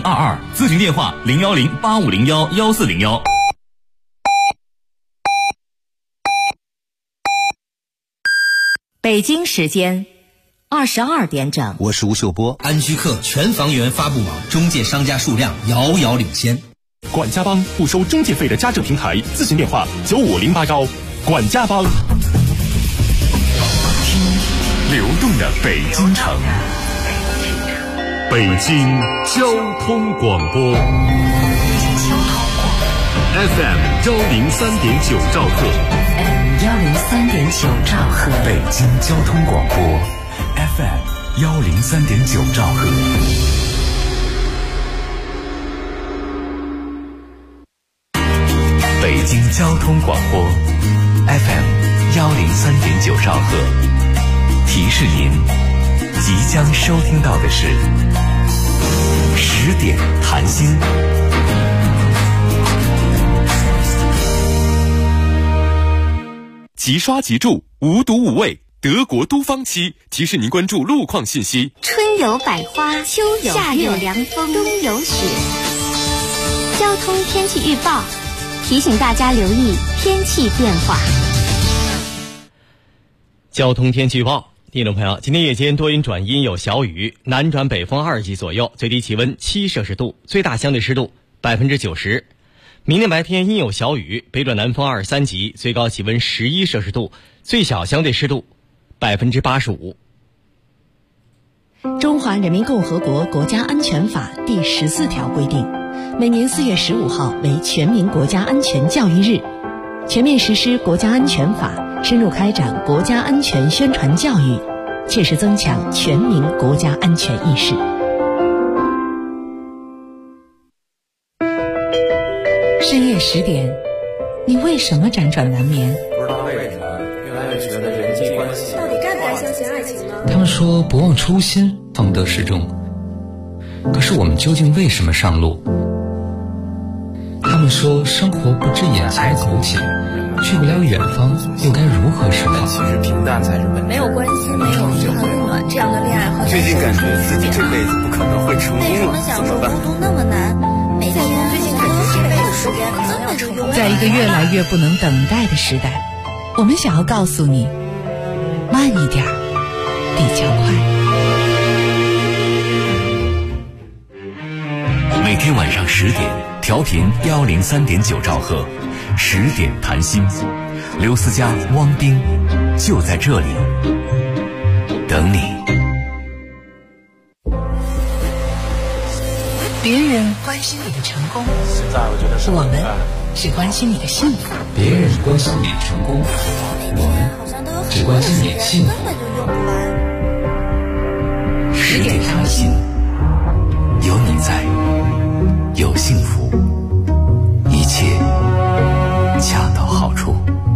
0022，咨询电话01085011401。 北京时间22点整， 我是吴秀波。 安居客全房源发布网中介商家数量遥遥领先。 管家帮不收中介费的家政平台，咨询电话95081。管家帮。听流动的北京城，北京交通广播 FM 103.9兆赫 103.9兆赫， 北京交通广播 FM 103.9兆赫。北京交通广播 FM 103.9兆赫，提示您即将收听到的是10点谈心。 即刷即住，无毒无味，德国都芳漆提示您关注路况信息。 春有百花，秋有夏有凉风，冬有雪。交通天气预报提醒大家留意天气变化。 交通天气预报，听众朋友，今天夜间多云转阴有小雨，南转北风2级左右，最低气温7摄氏度，最大相对湿度90%。明天白天阴有小雨，北转南风2、3级，最高气温11摄氏度，最小相对湿度85%。 中华人民共和国国家安全法第14条规定，每年4月15号为全民国家安全教育日，全面实施国家安全法，深入开展国家安全宣传教育，切实增强全民国家安全意识。深夜10点，你为什么辗转难眠？ 不知道为什么越来越觉得人际关系到底该不该相信爱情呢？ 他们说不忘初心，方得始终。可是我们究竟为什么上路？他们说生活不止眼前苟且，去不了远方，又该如何是好？ 其实平淡才是本质。 没有关心，没有嘘寒问暖，这样的恋爱和最近感觉自己这辈子不可能会成功了，怎么办？ 孤独那么难，每天最近感觉这辈子时间可能要成功。 在一个越来越不能等待的时代，我们想要告诉你，慢一点比较快。 每天晚上10点，调频103.9兆赫，10点谈心，刘思佳、汪冰就在这里等你。 别人关心你的成功， 现在我觉得是我们只关心你的幸福。 别人关心你的成功，我们只关心你的幸福。10点谈心，有你在，有幸福，一切恰到好处。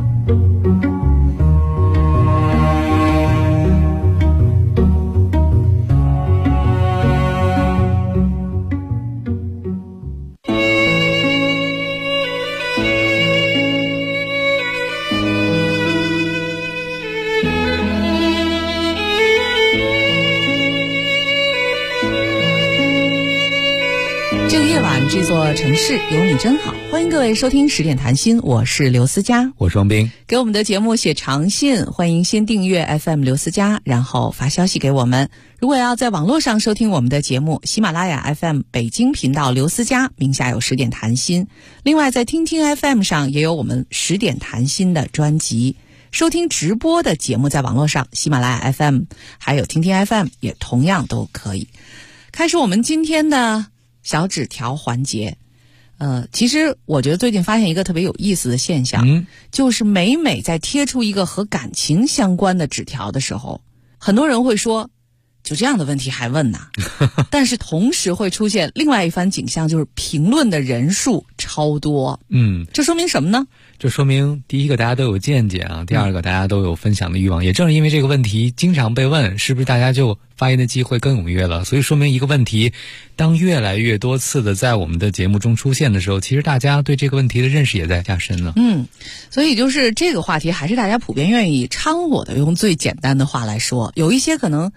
这个夜晚，这座城市有你真好。欢迎各位收听10点谈心，我是刘思佳， 我是王冰。 给我们的节目写长信，欢迎先订阅 FM 刘思佳，然后发消息给我们。如果要在网络上收听我们的节目，喜马拉雅 FM 北京频道刘思佳名下有10点谈心，另外在听听 FM 上也有我们10点谈心的专辑。收听直播的节目在网络上，喜马拉雅 FM 还有听听 FM 也同样都可以。开始我们今天的小纸条环节。其实我觉得最近发现一个特别有意思的现象，就是每在贴出一个和感情相关的纸条的时候，很多人会说就这样的问题还问呐但是同时会出现另外一番景象，就是评论的人数超多。这说明什么呢？ 这说明第一个大家都有见解啊，第二个大家都有分享的欲望。也正是因为这个问题经常被问，是不是大家就发言的机会更踊跃了？所以说明一个问题，当越来越多次的在我们的节目中出现的时候，其实大家对这个问题的认识也在加深了。 所以就是这个话题还是大家普遍愿意掺和的，用最简单的话来说，有一些可能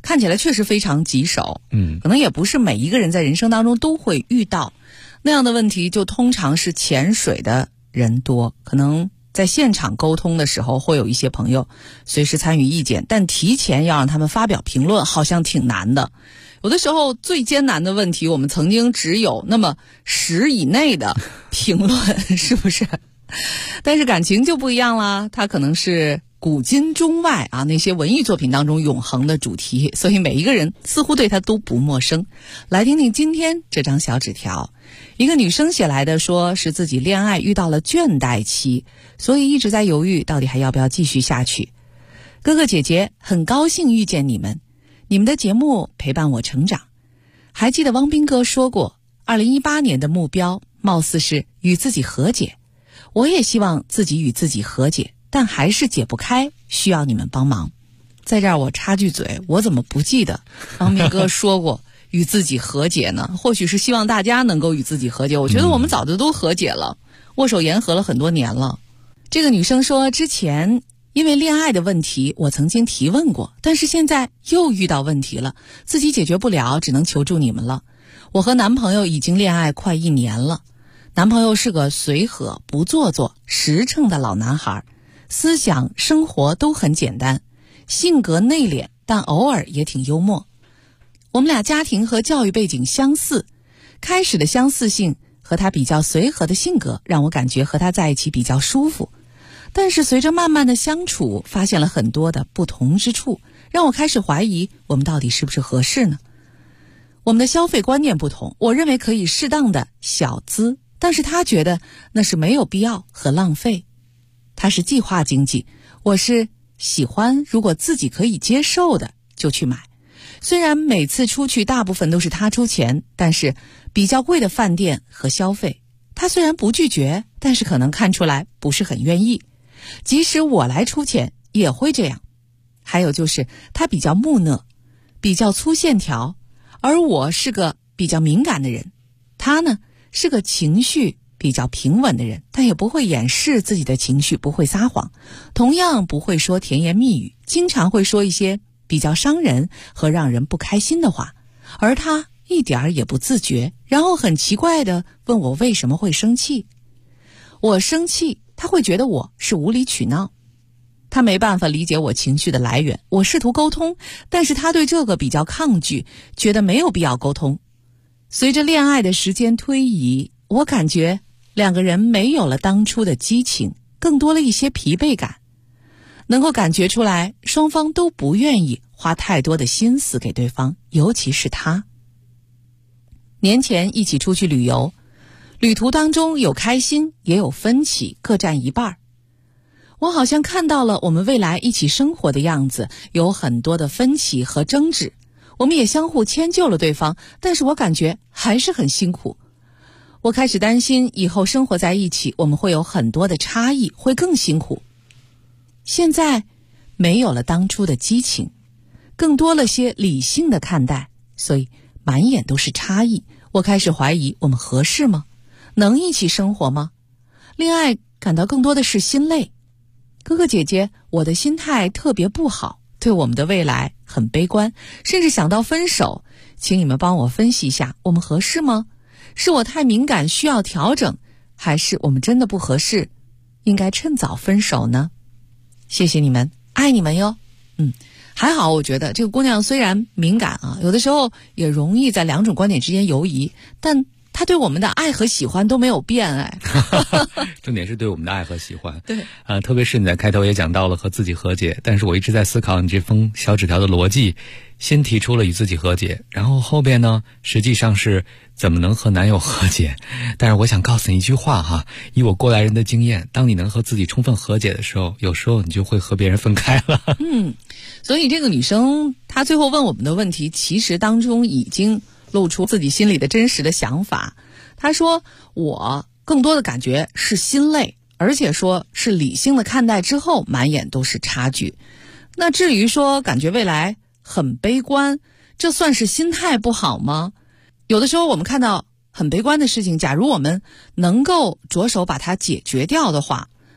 看起来确实非常棘手。可能也不是每一个人在人生当中都会遇到那样的问题，就通常是潜水的人多，可能在现场沟通的时候会有一些朋友随时参与意见，但提前要让他们发表评论好像挺难的。有的时候最艰难的问题我们曾经只有那么10以内的评论，是不是？但是感情就不一样啦，它可能是古今中外啊那些文艺作品当中永恒的主题，所以每一个人似乎对它都不陌生。来听听今天这张小纸条，一个女生写来的，说是自己恋爱遇到了倦怠期，所以一直在犹豫到底还要不要继续下去。哥哥姐姐，很高兴遇见你们，你们的节目陪伴我成长。还记得汪斌哥说过2018年的目标貌似是与自己和解，我也希望自己与自己和解，但还是解不开，需要你们帮忙。在这儿我插句嘴，我怎么不记得汪斌哥说过与自己和解呢？或许是希望大家能够与自己和解，我觉得我们早就都和解了，握手言和了很多年了。这个女生说，之前因为恋爱的问题我曾经提问过，但是现在又遇到问题了，自己解决不了，只能求助你们了。我和男朋友已经恋爱快1年了，男朋友是个随和不做作实诚的老男孩，思想生活都很简单，性格内敛，但偶尔也挺幽默。我们俩家庭和教育背景相似，开始的相似性和他比较随和的性格让我感觉和他在一起比较舒服，但是随着慢慢的相处，发现了很多的不同之处，让我开始怀疑我们到底是不是合适呢？我们的消费观念不同，我认为可以适当的小资，但是他觉得那是没有必要和浪费。他是计划经济，我是喜欢如果自己可以接受的就去买。虽然每次出去大部分都是他出钱，但是比较贵的饭店和消费，他虽然不拒绝，但是可能看出来不是很愿意。即使我来出钱也会这样。还有就是他比较木讷，比较粗线条，而我是个比较敏感的人。他呢是个情绪比较平稳的人，但也不会掩饰自己的情绪，不会撒谎，同样不会说甜言蜜语，经常会说一些比较伤人和让人不开心的话，而他一点儿也不自觉，然后很奇怪地问我为什么会生气。我生气，他会觉得我是无理取闹，他没办法理解我情绪的来源。我试图沟通，但是他对这个比较抗拒，觉得没有必要沟通。随着恋爱的时间推移，我感觉两个人没有了当初的激情，更多了一些疲惫感。能够感觉出来，双方都不愿意花太多的心思给对方，尤其是他。年前一起出去旅游，旅途当中有开心也有分歧，各占一半。我好像看到了我们未来一起生活的样子，有很多的分歧和争执，我们也相互迁就了对方，但是我感觉还是很辛苦。我开始担心以后生活在一起，我们会有很多的差异，会更辛苦。现在没有了当初的激情，更多了些理性的看待，所以满眼都是差异。我开始怀疑我们合适吗？能一起生活吗？恋爱感到更多的是心累。哥哥姐姐，我的心态特别不好，对我们的未来很悲观，甚至想到分手。请你们帮我分析一下，我们合适吗？是我太敏感需要调整，还是我们真的不合适，应该趁早分手呢？谢谢你们，爱你们哟。还好，我觉得这个姑娘虽然敏感啊，有的时候也容易在两种观点之间游移，但她对我们的爱和喜欢都没有变哎。 重点是对我们的爱和喜欢。 对， 特别是你在开头也讲到了和自己和解，但是我一直在思考你这封小纸条的逻辑，先提出了与自己和解，然后后边呢，实际上是怎么能和男友和解。但是我想告诉你一句话哈，以我过来人的经验，当你能和自己充分和解的时候，有时候你就会和别人分开了。 所以这个女生她最后问我们的问题，其实当中已经露出自己心里的真实的想法。她说我更多的感觉是心累，而且说是理性的看待之后满眼都是差距。那至于说感觉未来很悲观，这算是心态不好吗？有的时候我们看到很悲观的事情，假如我们能够着手把它解决掉的话，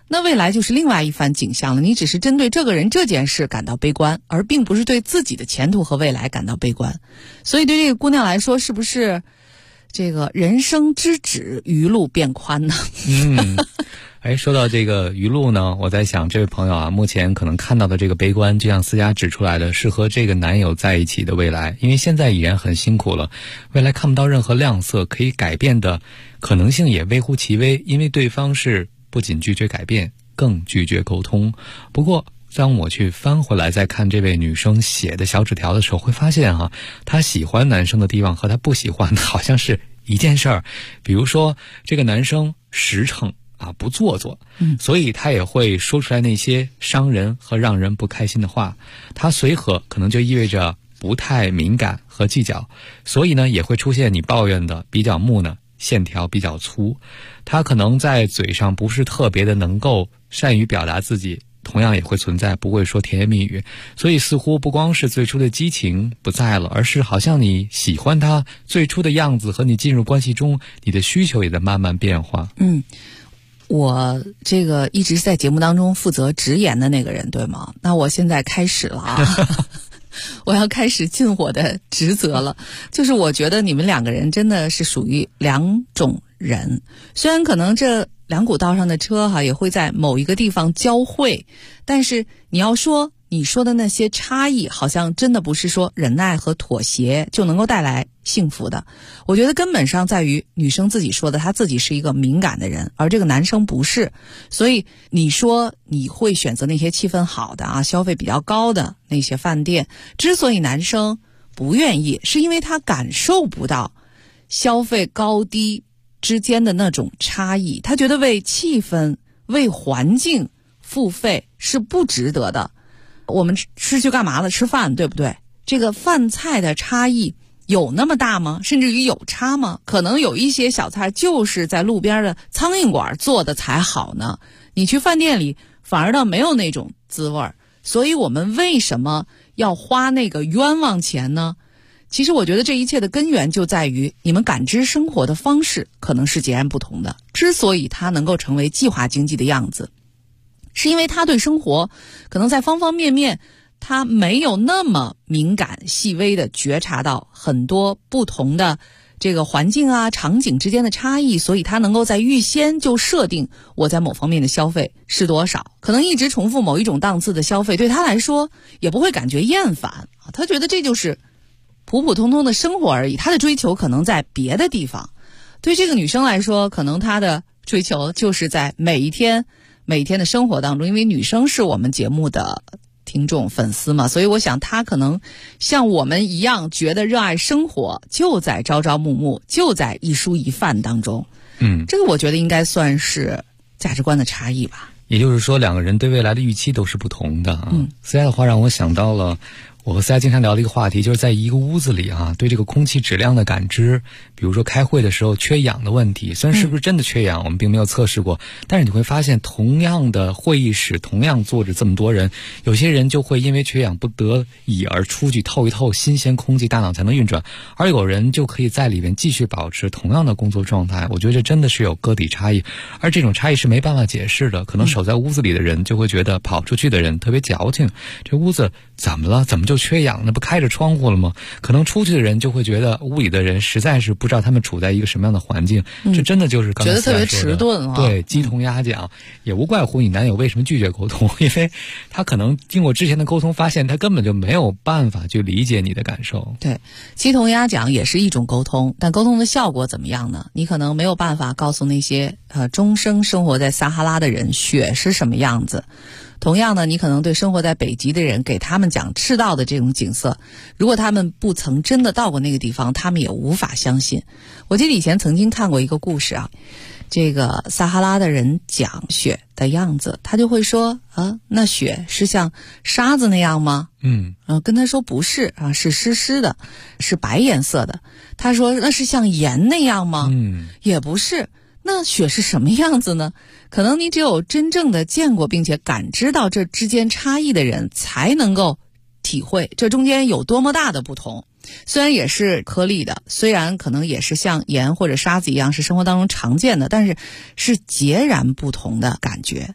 那未来就是另外一番景象了。你只是针对这个人这件事感到悲观，而并不是对自己的前途和未来感到悲观。所以对这个姑娘来说，是不是这个人生之止，余路变宽呢？ 说到这个余路呢，我在想这位朋友啊，目前可能看到的这个悲观，就像思佳指出来的，是和这个男友在一起的未来，因为现在已然很辛苦了，未来看不到任何亮色，可以改变的可能性也微乎其微，因为对方是不仅拒绝改变，更拒绝沟通。不过当我去翻回来再看这位女生写的小纸条的时候，会发现她喜欢男生的地方和她不喜欢的好像是一件事儿。比如说这个男生实诚不做作，所以他也会说出来那些伤人和让人不开心的话。他随和可能就意味着不太敏感和计较，所以呢也会出现你抱怨的比较木讷，线条比较粗。他可能在嘴上不是特别的能够善于表达自己，同样也会存在不会说甜言蜜语，所以似乎不光是最初的激情不在了，而是好像你喜欢他最初的样子和你进入关系中你的需求也在慢慢变化。 我这个一直在节目当中负责直言的那个人，对吗？那我现在开始了我要开始尽我的职责了。就是我觉得你们两个人真的是属于两种人，虽然可能这两股道上的车也会在某一个地方交汇，但是你要说你说的那些差异，好像真的不是说忍耐和妥协就能够带来幸福的。我觉得根本上在于女生自己说的，她自己是一个敏感的人，而这个男生不是。所以你说你会选择那些气氛好的消费比较高的那些饭店，之所以男生不愿意，是因为他感受不到消费高低之间的那种差异，他觉得为气氛为环境付费是不值得的。我们是去干嘛了？吃饭，对不对？这个饭菜的差异有那么大吗？甚至于有差吗？可能有一些小菜就是在路边的苍蝇馆做的才好呢，你去饭店里反而倒没有那种滋味。所以我们为什么要花那个冤枉钱呢？其实我觉得这一切的根源就在于你们感知生活的方式可能是截然不同的。之所以它能够成为计划经济的样子，是因为他对生活可能在方方面面他没有那么敏感细微的觉察到很多不同的这个环境场景之间的差异，所以他能够在预先就设定我在某方面的消费是多少。可能一直重复某一种档次的消费对他来说也不会感觉厌烦，他觉得这就是普普通通的生活而已，他的追求可能在别的地方。对这个女生来说，可能她的追求就是在每一天的生活当中，因为女生是我们节目的听众粉丝嘛，所以我想她可能像我们一样觉得热爱生活就在朝朝暮暮，就在一蔬一饭当中。这个我觉得应该算是价值观的差异吧。 也就是说两个人对未来的预期都是不同的思佳的话让我想到了我和思佳经常聊的一个话题，就是在一个屋子里对这个空气质量的感知。比如说开会的时候缺氧的问题，虽然是不是真的缺氧我们并没有测试过，但是你会发现同样的会议室，同样坐着这么多人，有些人就会因为缺氧不得已而出去透一透新鲜空气，大脑才能运转，而有人就可以在里面继续保持同样的工作状态。我觉得这真的是有个体差异，而这种差异是没办法解释的。可能守在屋子里的人就会觉得跑出去的人特别矫情，这屋子怎么了？怎么就缺氧呢？不开着窗户了吗？可能出去的人就会觉得屋里的人实在是不知道他们处在一个什么样的环境。这真的就是刚才觉得特别迟钝对，鸡同鸭讲。也无怪乎你男友为什么拒绝沟通，因为他可能经过之前的沟通发现他根本就没有办法去理解你的感受。 对，鸡同鸭讲也是一种沟通，但沟通的效果怎么样呢？你可能没有办法告诉那些终生生活在撒哈拉的人雪是什么样子。同样呢，你可能对生活在北极的人给他们讲赤道的这种景色，如果他们不曾真的到过那个地方，他们也无法相信。我记得以前曾经看过一个故事这个撒哈拉的人讲雪的样子，他就会说那雪是像沙子那样吗？跟他说不是是湿湿的，是白颜色的。他说那是像盐那样吗？也不是。那雪是什么样子呢？可能你只有真正的见过并且感知到这之间差异的人才能够体会这中间有多么大的不同。虽然也是颗粒的，虽然可能也是像盐或者沙子一样是生活当中常见的，但是是截然不同的感觉。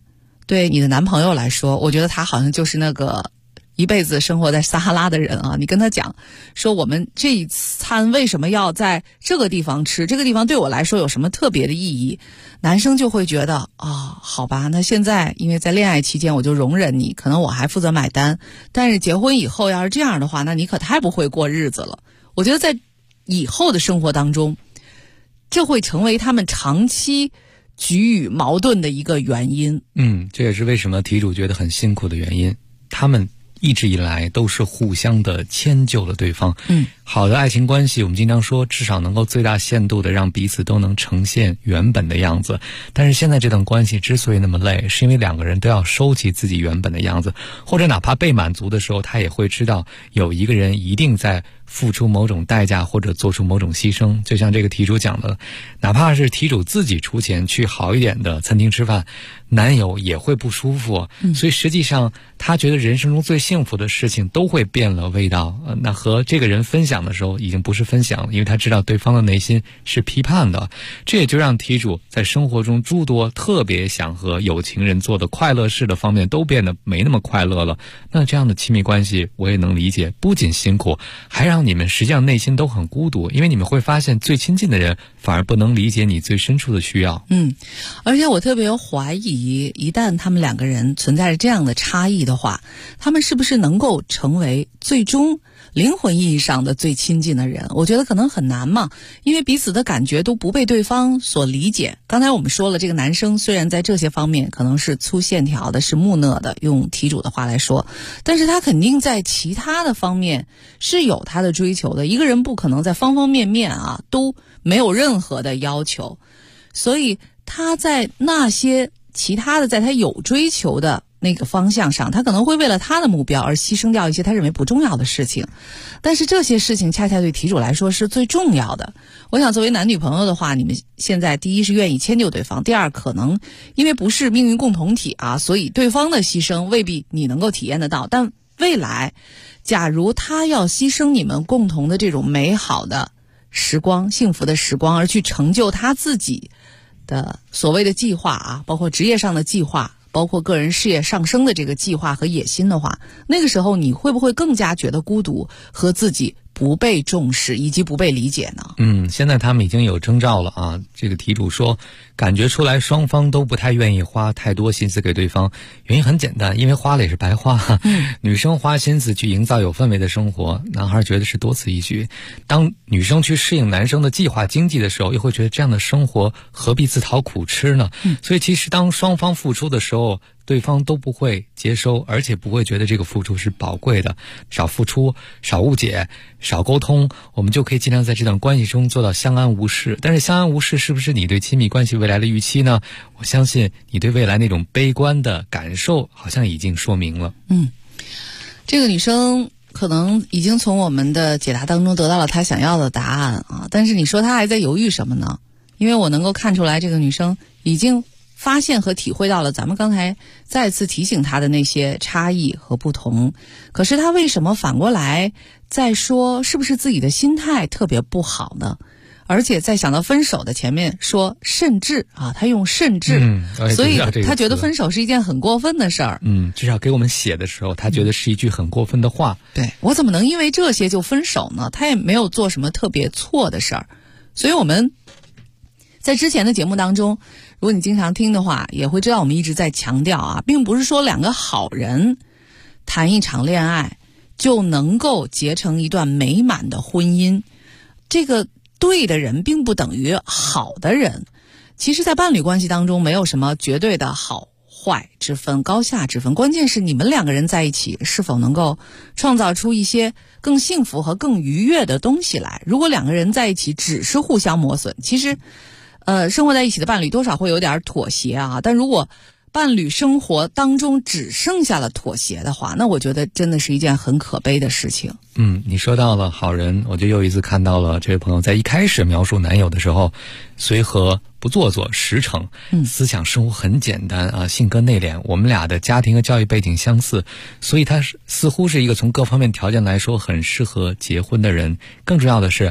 对你的男朋友来说，我觉得他好像就是那个一辈子生活在撒哈拉的人啊。你跟他讲说我们这一餐为什么要在这个地方吃，这个地方对我来说有什么特别的意义，男生就会觉得好吧，那现在因为在恋爱期间我就容忍你，可能我还负责买单，但是结婚以后要是这样的话，那你可太不会过日子了。我觉得在以后的生活当中，这会成为他们长期局域矛盾的一个原因。 这也是为什么题主觉得很辛苦的原因。他们一直以来都是互相的迁就了对方。好的爱情关系，我们经常说至少能够最大限度的让彼此都能呈现原本的样子。但是现在这段关系之所以那么累，是因为两个人都要收起自己原本的样子，或者哪怕被满足的时候，他也会知道有一个人一定在付出某种代价或者做出某种牺牲。就像这个题主讲的，哪怕是题主自己出钱去好一点的餐厅吃饭，男友也会不舒服。所以实际上他觉得人生中最幸福的事情都会变了味道。那和这个人分享的时候已经不是分享了，因为他知道对方的内心是批判的。这也就让题主在生活中诸多特别想和有情人做的快乐事的方面都变得没那么快乐了。那这样的亲密关系我也能理解，不仅辛苦，还让你们实际上内心都很孤独，因为你们会发现最亲近的人反而不能理解你最深处的需要。 而且我特别怀疑，一旦他们两个人存在着这样的差异的话，他们是不是能够成为最终灵魂意义上的最亲近的人？我觉得可能很难嘛，因为彼此的感觉都不被对方所理解。刚才我们说了，这个男生虽然在这些方面可能是粗线条的，是木讷的，用题主的话来说，但是他肯定在其他的方面是有他的追求的。一个人不可能在方方面面都没有任何的要求，所以他在那些其他的在他有追求的那个方向上，他可能会为了他的目标而牺牲掉一些他认为不重要的事情，但是这些事情恰恰对题主来说是最重要的。我想作为男女朋友的话，你们现在第一是愿意迁就对方，第二可能因为不是命运共同体所以对方的牺牲未必你能够体验得到，但未来假如他要牺牲你们共同的这种美好的时光、幸福的时光，而去成就他自己的所谓的计划包括职业上的计划，包括个人事业上升的这个计划和野心的话，那个时候你会不会更加觉得孤独和自己不被重视以及不被理解呢？ 现在他们已经有征兆了这个题主说感觉出来双方都不太愿意花太多心思给对方，原因很简单，因为花了也是白花。女生花心思去营造有氛围的生活，男孩觉得是多此一举。当女生去适应男生的计划经济的时候，又会觉得这样的生活何必自讨苦吃呢？所以其实当双方付出的时候，对方都不会接收，而且不会觉得这个付出是宝贵的。少付出，少误解，少沟通，我们就可以尽量在这段关系中做到相安无事。但是相安无事是不是你对亲密关系未来的预期呢？我相信你对未来那种悲观的感受好像已经说明了。 这个女生可能已经从我们的解答当中得到了她想要的答案但是你说她还在犹豫什么呢？因为我能够看出来，这个女生已经发现和体会到了咱们刚才再次提醒她的那些差异和不同，可是她为什么反过来再说是不是自己的心态特别不好呢？而且在想到分手的前面说甚至她用甚至，所以她觉得分手是一件很过分的事儿。 至少给我们写的时候，她觉得是一句很过分的话。 对，我怎么能因为这些就分手呢？她也没有做什么特别错的事儿。所以我们在之前的节目当中，如果你经常听的话，也会知道我们一直在强调并不是说两个好人谈一场恋爱就能够结成一段美满的婚姻。这个对的人并不等于好的人。其实在伴侣关系当中没有什么绝对的好坏之分、高下之分，关键是你们两个人在一起是否能够创造出一些更幸福和更愉悦的东西来。如果两个人在一起只是互相磨损，其实生活在一起的伴侣多少会有点妥协但如果伴侣生活当中只剩下了妥协的话，那我觉得真的是一件很可悲的事情。 你说到了好人，我就又一次看到了这位朋友在一开始描述男友的时候，随和不做作，实诚，思想生活很简单性格内敛。我们俩的家庭和教育背景相似，所以他似乎是一个从各方面条件来说很适合结婚的人。更重要的是，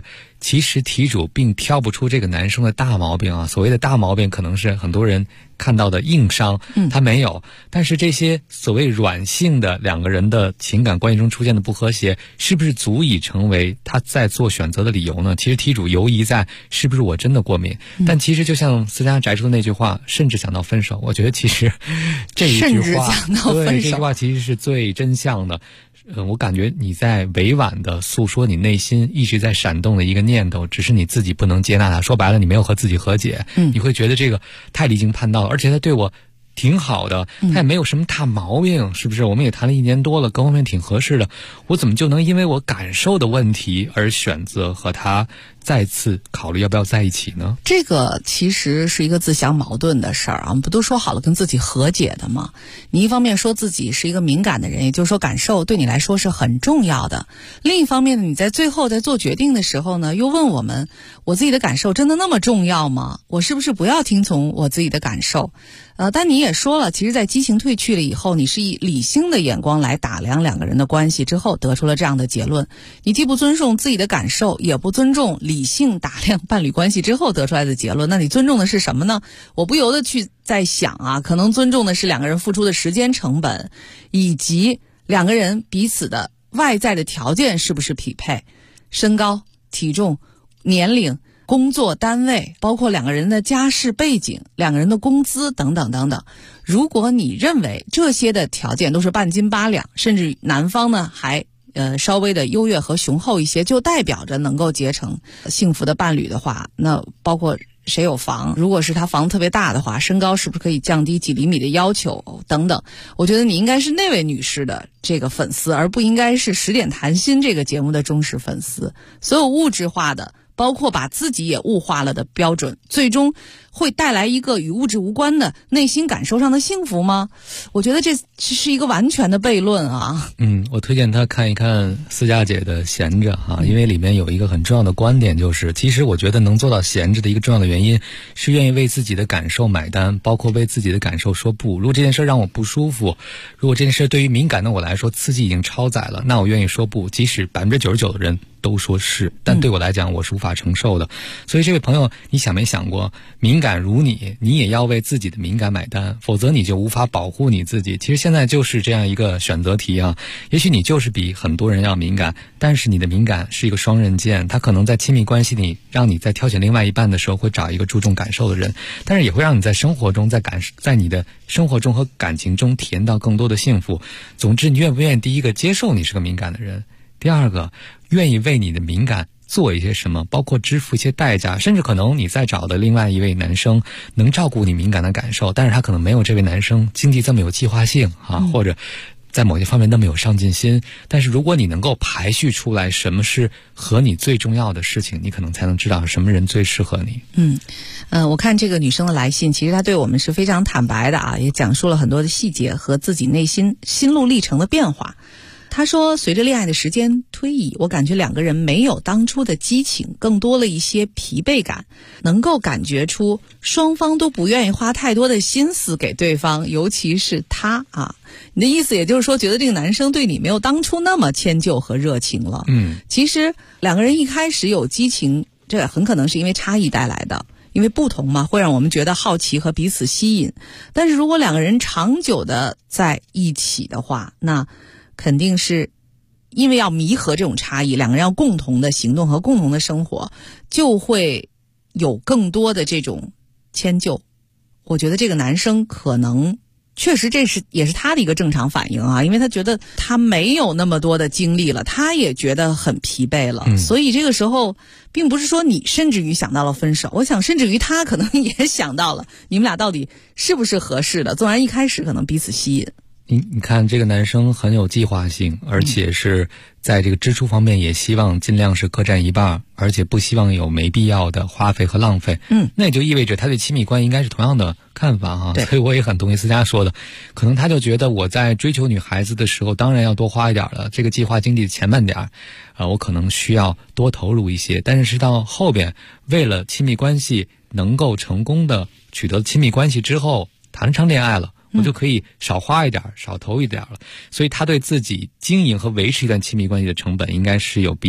其实题主并挑不出这个男生的大毛病啊。所谓的大毛病可能是很多人看到的硬伤，他没有。但是这些所谓软性的两个人的情感关系中出现的不和谐，是不是足以成为他在做选择的理由呢？其实题主犹疑在是不是我真的过敏，但其实就像思佳摘出的那句话，甚至想到分手，我觉得其实这一句话，对，这句话其实是最真相的。我感觉你在委婉的诉说你内心一直在闪动的一个念头，只是你自己不能接纳它。说白了，你没有和自己和解，你会觉得这个太离经叛道了，而且他对我挺好的，他也没有什么大毛病，是不是？我们也谈了1年多了，各方面挺合适的，我怎么就能因为我感受的问题而选择和他再次考虑要不要在一起呢？ 这个其实是一个自相矛盾的事儿啊。我们不都说好了跟自己和解的吗？你一方面说自己是一个敏感的人，也就是说感受对你来说是很重要的，另一方面呢，你在最后在做决定的时候呢，又问我们，我自己的感受真的那么重要吗？我是不是不要听从我自己的感受？但你也说了，其实在激情褪去了以后，你是以理性的眼光来打量两个人的关系之后得出了这样的结论。你既不尊重自己的感受，也不尊重理性打量伴侣关系之后得出来的结论，那你尊重的是什么呢？我不由得去在想啊，可能尊重的是两个人付出的时间成本，以及两个人彼此的外在的条件是不是匹配，身高、体重、年龄、工作单位，包括两个人的家世背景、两个人的工资等等等等。如果你认为这些的条件都是半斤八两，甚至男方呢还稍微的优越和雄厚一些，就代表着能够结成幸福的伴侣的话，那包括谁有房，如果是他房特别大的话，身高是不是可以降低几厘米的要求等等。我觉得你应该是那位女士的这个粉丝，而不应该是10点谈心这个节目的忠实粉丝。所有物质化的，包括把自己也物化了的标准，最终会带来一个与物质无关的内心感受上的幸福吗？我觉得这是一个完全的悖论啊。 我推荐他看一看思佳姐的闲着哈，因为里面有一个很重要的观点，就是其实我觉得能做到闲着的一个重要的原因是愿意为自己的感受买单，包括为自己的感受说不。如果这件事让我不舒服，如果这件事对于敏感的我来说刺激已经超载了，那我愿意说不，即使99%的人都说是，但对我来讲我是无法承受的。所以这位朋友，你想没想过，敏感如你也要为自己的敏感买单，否则你就无法保护你自己。其实现在就是这样一个选择题啊，也许你就是比很多人要敏感，但是你的敏感是一个双刃剑，它可能在亲密关系里让你在挑选另外一半的时候会找一个注重感受的人，但是也会让你在生活中在你的生活中和感情中体验到更多的幸福。总之，你愿不愿意第一个接受你是个敏感的人，第二个愿意为你的敏感做一些什么，包括支付一些代价，甚至可能你再找的另外一位男生能照顾你敏感的感受，但是他可能没有这位男生经济这么有计划性啊，或者在某些方面那么有上进心。但是如果你能够排序出来什么是和你最重要的事情，你可能才能知道什么人最适合你。 我看这个女生的来信，其实她对我们是非常坦白的啊，也讲述了很多的细节和自己内心心路历程的变化。他说，随着恋爱的时间推移，我感觉两个人没有当初的激情，更多了一些疲惫感，能够感觉出双方都不愿意花太多的心思给对方，尤其是他啊。你的意思也就是说，觉得这个男生对你没有当初那么迁就和热情了。其实两个人一开始有激情，这很可能是因为差异带来的，因为不同嘛，会让我们觉得好奇和彼此吸引。但是如果两个人长久的在一起的话，那肯定是因为要弥合这种差异，两个人要共同的行动和共同的生活，就会有更多的这种迁就。我觉得这个男生可能确实也是他的一个正常反应啊，因为他觉得他没有那么多的精力了，他也觉得很疲惫了，所以这个时候并不是说你甚至于想到了分手，我想甚至于他可能也想到了你们俩到底是不是合适的，纵然一开始可能彼此吸引。 你看这个男生很有计划性，而且是在这个支出方面也希望尽量是各占一半，而且不希望有没必要的花费和浪费。那也就意味着他对亲密关系应该是同样的看法哈。所以我也很同意思佳说的，可能他就觉得我在追求女孩子的时候当然要多花一点了，这个计划经济前半点我可能需要多投入一些，但是到后边为了亲密关系能够成功的取得亲密关系之后谈上恋爱了，我就可以少花一点，少投一点了。所以他对自己经营和维持一段亲密关系的成本应该是有比较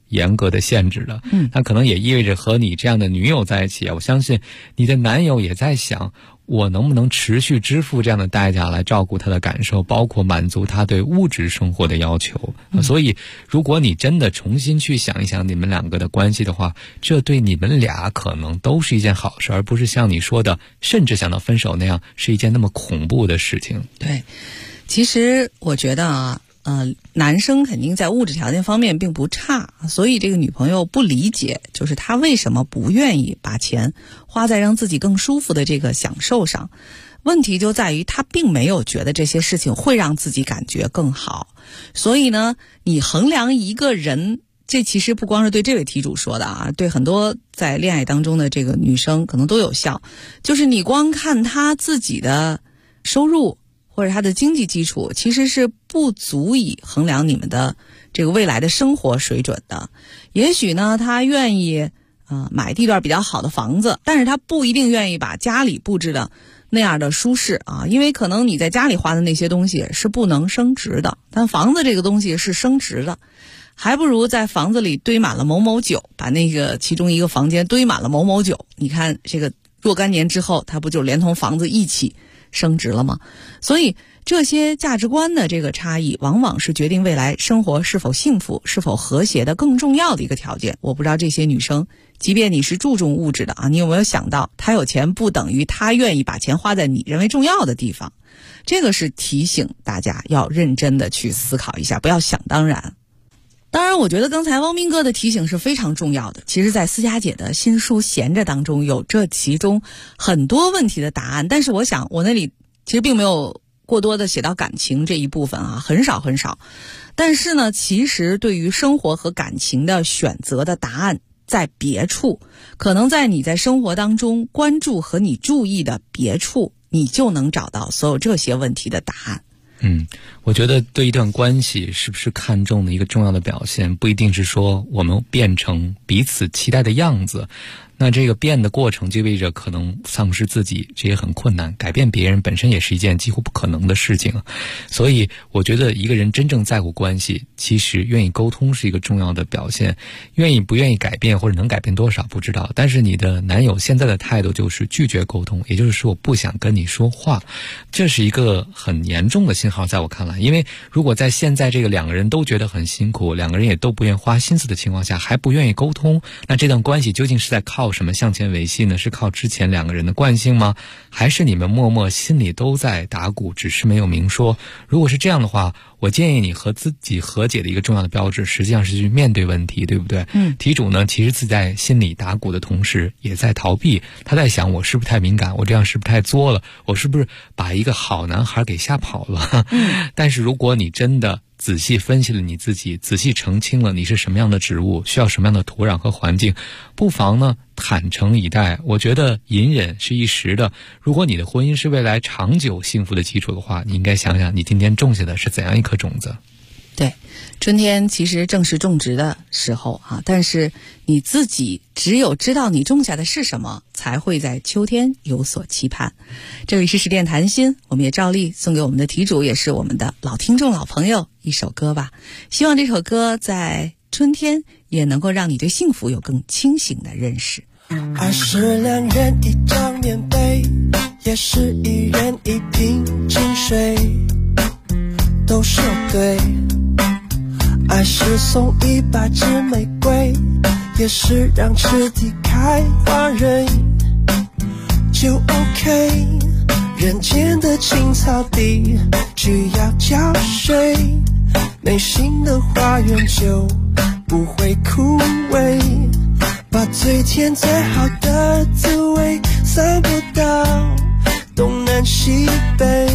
严格的限制的。那可能也意味着和你这样的女友在一起，我相信你的男友也在想，我能不能持续支付这样的代价来照顾他的感受，包括满足他对物质生活的要求。所以如果你真的重新去想一想你们两个的关系的话，这对你们俩可能都是一件好事，而不是像你说的甚至想到分手那样是一件那么恐怖的事情。 对，其实我觉得男生肯定在物质条件方面并不差，所以这个女朋友不理解，就是他为什么不愿意把钱花在让自己更舒服的这个享受上。问题就在于他并没有觉得这些事情会让自己感觉更好。所以呢，你衡量一个人，这其实不光是对这位题主说的啊，对很多在恋爱当中的这个女生可能都有效。就是你光看他自己的收入或者他的经济基础，其实是不足以衡量你们的这个未来的生活水准的。也许呢，他愿意买地段比较好的房子，但是他不一定愿意把家里布置的那样的舒适啊，因为可能你在家里花的那些东西是不能升值的，但房子这个东西是升值的。还不如在房子里堆满了某某酒，把那个其中一个房间堆满了某某酒，你看这个若干年之后，它不就连同房子一起升值了吗？所以这些价值观的这个差异，往往是决定未来生活是否幸福、是否和谐的更重要的一个条件。我不知道这些女生，即便你是注重物质的啊，你有没有想到，她有钱不等于她愿意把钱花在你认为重要的地方。这个是提醒大家要认真的去思考一下，不要想当然。当然我觉得刚才汪斌哥的提醒是非常重要的，其实在思佳姐的新书《闲着》当中有这其中很多问题的答案，但是我想我那里其实并没有过多的写到感情这一部分啊，很少很少。但是呢，其实对于生活和感情的选择的答案在别处，可能在你在生活当中关注和你注意的别处，你就能找到所有这些问题的答案。 我觉得对一段关系是不是看重的一个重要的表现，不一定是说我们变成彼此期待的样子，那这个变的过程就意味着可能丧失自己，这也很困难。改变别人本身也是一件几乎不可能的事情，所以我觉得一个人真正在乎关系，其实愿意沟通是一个重要的表现。愿意不愿意改变或者能改变多少不知道，但是你的男友现在的态度就是拒绝沟通，也就是说我不想跟你说话，这是一个很严重的信号在我看来。因为如果在现在这个两个人都觉得很辛苦，两个人也都不愿意花心思的情况下还不愿意沟通，那这段关系究竟是在靠什么向前维系呢？是靠之前两个人的惯性吗？还是你们默默心里都在打鼓，只是没有明说？如果是这样的话，我建议你和自己和解的一个重要的标志实际上是去面对问题，对不对？题主呢其实自己在心里打鼓的同时也在逃避，他在想我是不是太敏感，我这样是不是太作了，我是不是把一个好男孩给吓跑了？但是如果你真的仔细分析了你自己，仔细澄清了你是什么样的植物，需要什么样的土壤和环境，不妨呢坦诚以待。我觉得隐忍是一时的，如果你的婚姻是未来长久幸福的基础的话，你应该想想你今天种下的是怎样一颗种子。 对，春天其实正是种植的时候啊，但是你自己只有知道你种下的是什么，才会在秋天有所期盼。这里是十点谈心，我们也照例送给我们的题主，也是我们的老听众老朋友一首歌吧。希望这首歌在春天也能够让你对幸福有更清醒的认识。 爱是两人一张棉被，也是一人一瓶清水，都是对。爱是送100支玫瑰，也是让池底开花蕊，就 OK。 人间的青草地只要浇水，内心的花园就不会枯萎，把最甜最好的滋味散播到东南西北。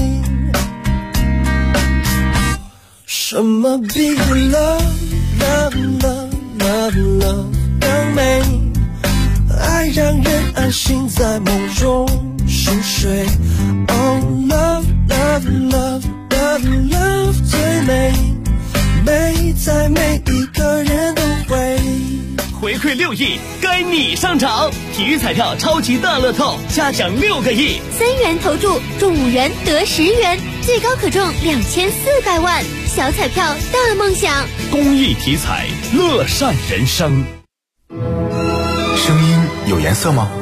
什么比 love love love love love 更美？爱让人安心在梦中熟睡。Oh love love love love love 最美，美在每一个人都会。 回馈6亿，该你上场！体育彩票超级大乐透，加奖6个亿，3 元投注中5元得10元，最高可中2400万。 小彩票大梦想。 公益体彩，乐善人生。 声音有颜色吗？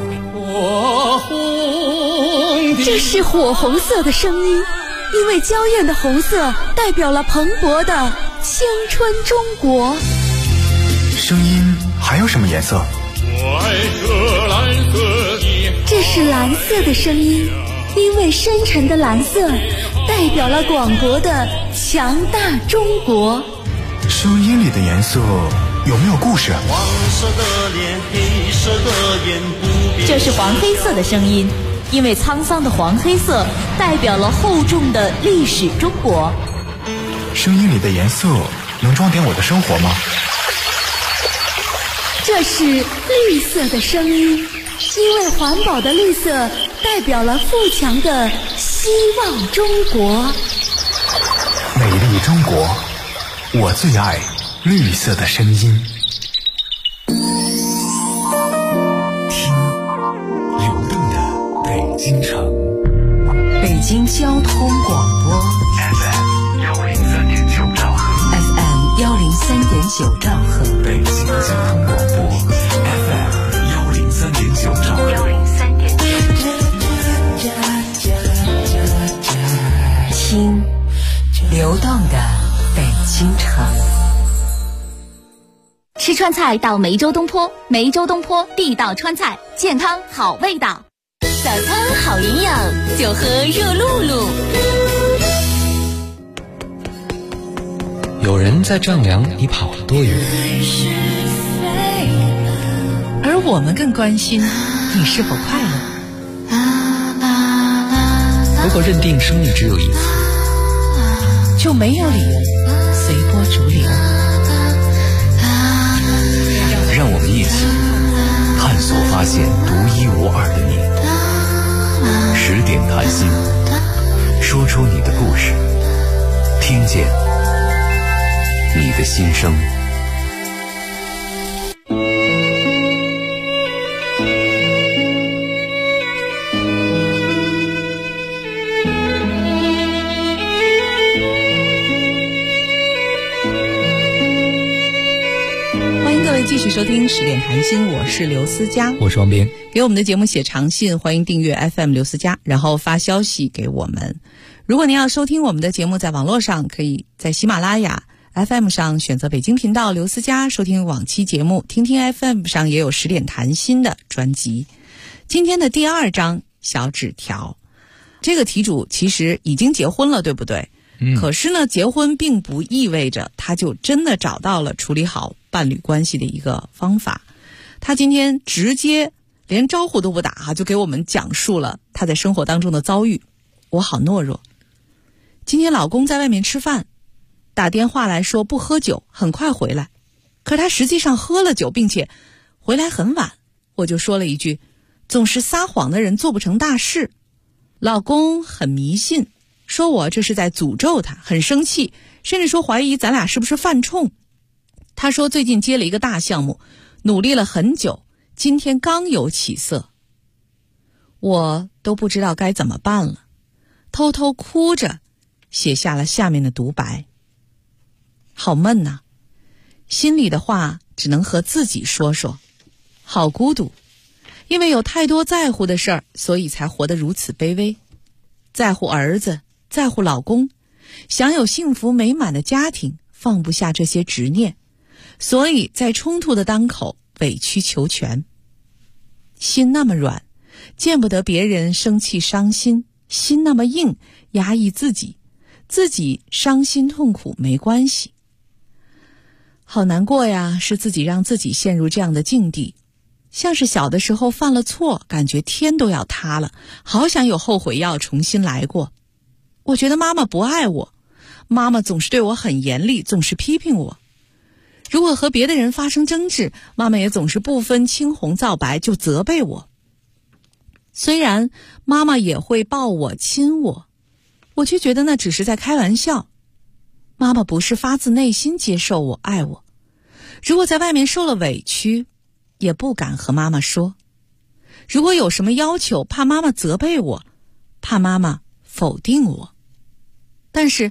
这是火红色的声音，因为娇艳的红色代表了蓬勃的青春中国。 声音还有什么颜色？ 我爱这蓝色的。 这是蓝色的声音，因为深沉的蓝色代表了广博的强大中国。 声音里的颜色有没有故事？ 黄色的脸，黑色的眼，不变。 这是黄黑色的声音，因为沧桑的黄黑色代表了厚重的历史中国。 声音里的颜色能装点我的生活吗？ 这是绿色的声音，因为环保的绿色代表了富强的希望中国。 美丽中国，我最爱绿色的声音。 听流动的北京城， 北京交通广播 FM 103.9兆赫 FM 103.9兆赫， 北京交通广播 FM 103.9兆赫听流动的北京城。 吃川菜到梅州东坡，梅州东坡地道川菜，健康好味道。早餐好营养，就喝热露露。 有人在丈量你跑了多远， 而我们更关心你是否快乐。 如果认定生命只有一次， 就没有理由随波逐流。 让我们一起探索发现独一无二的你。10点谈心，说出你的故事，听见你的心声。 继续收听10点谈心，我是刘思佳， 我是王斌。 给我们的节目写长信，欢迎订阅 FM 刘思佳，然后发消息给我们。如果您要收听我们的节目，在网络上可以在喜马拉雅 FM 上选择北京频道刘思佳收听往期节目，听听 FM 上也有10点谈心的专辑。今天的第2章小纸条，这个题主其实已经结婚了，对不对？可是呢，结婚并不意味着他就真的找到了处理好伴侣关系的一个方法。他今天直接连招呼都不打就给我们讲述了他在生活当中的遭遇。我好懦弱。今天老公在外面吃饭，打电话来说不喝酒，很快回来。可他实际上喝了酒，并且回来很晚。我就说了一句，总是撒谎的人做不成大事。老公很迷信，说我这是在诅咒他，很生气，甚至说怀疑咱俩是不是犯冲。他说最近接了一个大项目，努力了很久，今天刚有起色。我都不知道该怎么办了，偷偷哭着写下了下面的独白。好闷呐，心里的话只能和自己说说。好孤独，因为有太多在乎的事儿，所以才活得如此卑微。在乎儿子，在乎老公，想有幸福美满的家庭，放不下这些执念，所以在冲突的当口委曲求全。心那么软，见不得别人生气伤心，心那么硬，压抑自己，自己伤心痛苦没关系。好难过呀，是自己让自己陷入这样的境地，像是小的时候犯了错，感觉天都要塌了，好想有后悔药重新来过。我觉得妈妈不爱我，妈妈总是对我很严厉，总是批评我。如果和别的人发生争执，妈妈也总是不分青红皂白就责备我。虽然妈妈也会抱我亲我，我却觉得那只是在开玩笑。妈妈不是发自内心接受我爱我，如果在外面受了委屈，也不敢和妈妈说。如果有什么要求，怕妈妈责备我，怕妈妈否定我。但是